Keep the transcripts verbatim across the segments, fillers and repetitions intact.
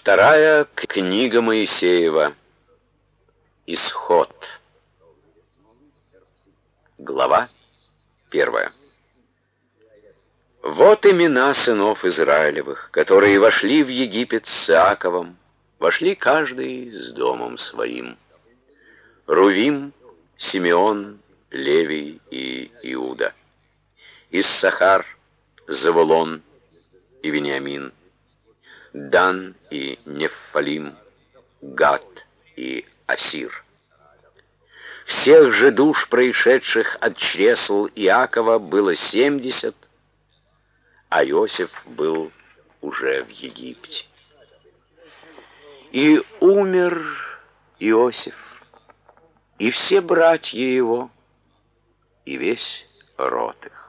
Вторая книга Моисеева. Исход. Глава первая. Вот имена сынов Израилевых, которые вошли в Египет с Иаковом, вошли каждый с домом своим. Рувим, Симеон, Левий и Иуда. Иссахар, Завулон и Вениамин. Дан и Неффалим, Гад и Асир. Всех же душ, происшедших от чресл Иакова, было семьдесят, а Иосиф был уже в Египте. И умер Иосиф, и все братья его, и весь род их.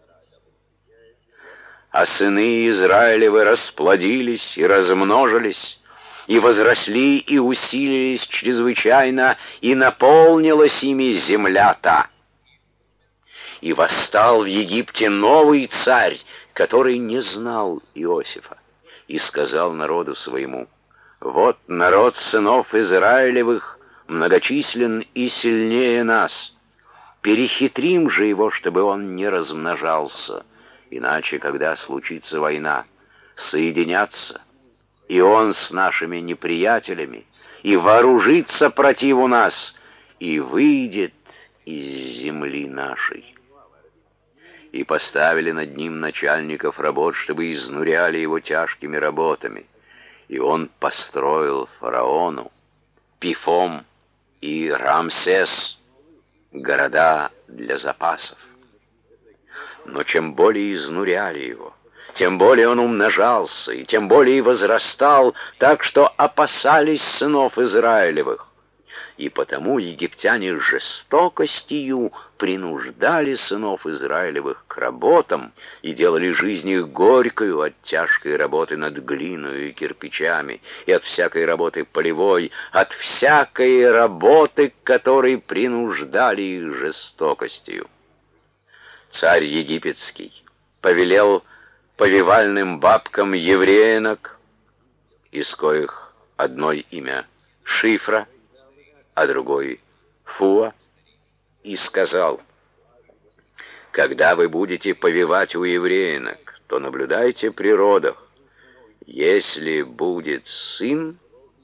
А сыны Израилевы расплодились и размножились, и возросли, и усилились чрезвычайно, и наполнилась ими земля та. И восстал в Египте новый царь, который не знал Иосифа, и сказал народу своему: «Вот народ сынов Израилевых многочислен и сильнее нас. Перехитрим же его, чтобы он не размножался. Иначе, когда случится война, соединятся, и он с нашими неприятелями, и вооружится противу нас, и выйдет из земли нашей». И поставили над ним начальников работ, чтобы изнуряли его тяжкими работами. И он построил фараону Пифом и Рамсес, города для запасов. Но чем более изнуряли его, тем более он умножался, и тем более возрастал, так что опасались сынов Израилевых. И потому египтяне жестокостью принуждали сынов Израилевых к работам и делали жизнь их горькою от тяжкой работы над глиной и кирпичами, и от всякой работы полевой, от всякой работы, к которой принуждали их жестокостью. Царь египетский повелел повивальным бабкам евреинок, из коих одной имя Шифра, а другой Фуа, и сказал: «Когда вы будете повивать у евреинок, то наблюдайте при родах. Если будет сын,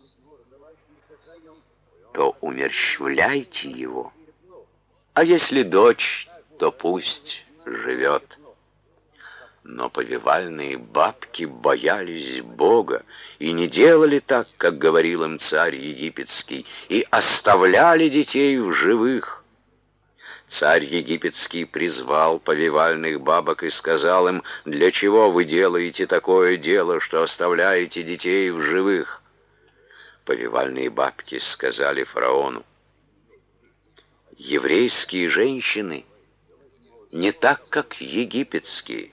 то умерщвляйте его, а если дочь, то пусть живет». Но повивальные бабки боялись Бога и не делали так, как говорил им царь египетский, и оставляли детей в живых. Царь египетский призвал повивальных бабок и сказал им: «Для чего вы делаете такое дело, что оставляете детей в живых?» Повивальные бабки сказали фараону: «Еврейские женщины не так, как египетские.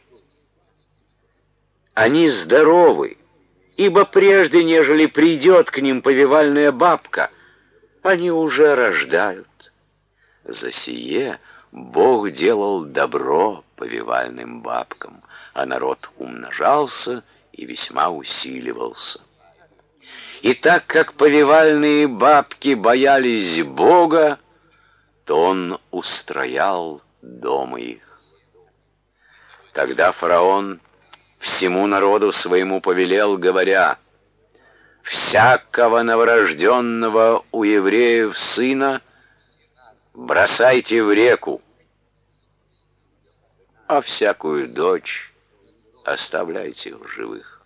Они здоровы, ибо прежде, нежели придет к ним повивальная бабка, они уже рождают. За сие Бог делал добро повивальным бабкам, а народ умножался и весьма усиливался. И так как повивальные бабки боялись Бога, то он устроял дома их. Тогда фараон всему народу своему повелел, говоря: «Всякого новорожденного у евреев сына бросайте в реку, а всякую дочь оставляйте в живых».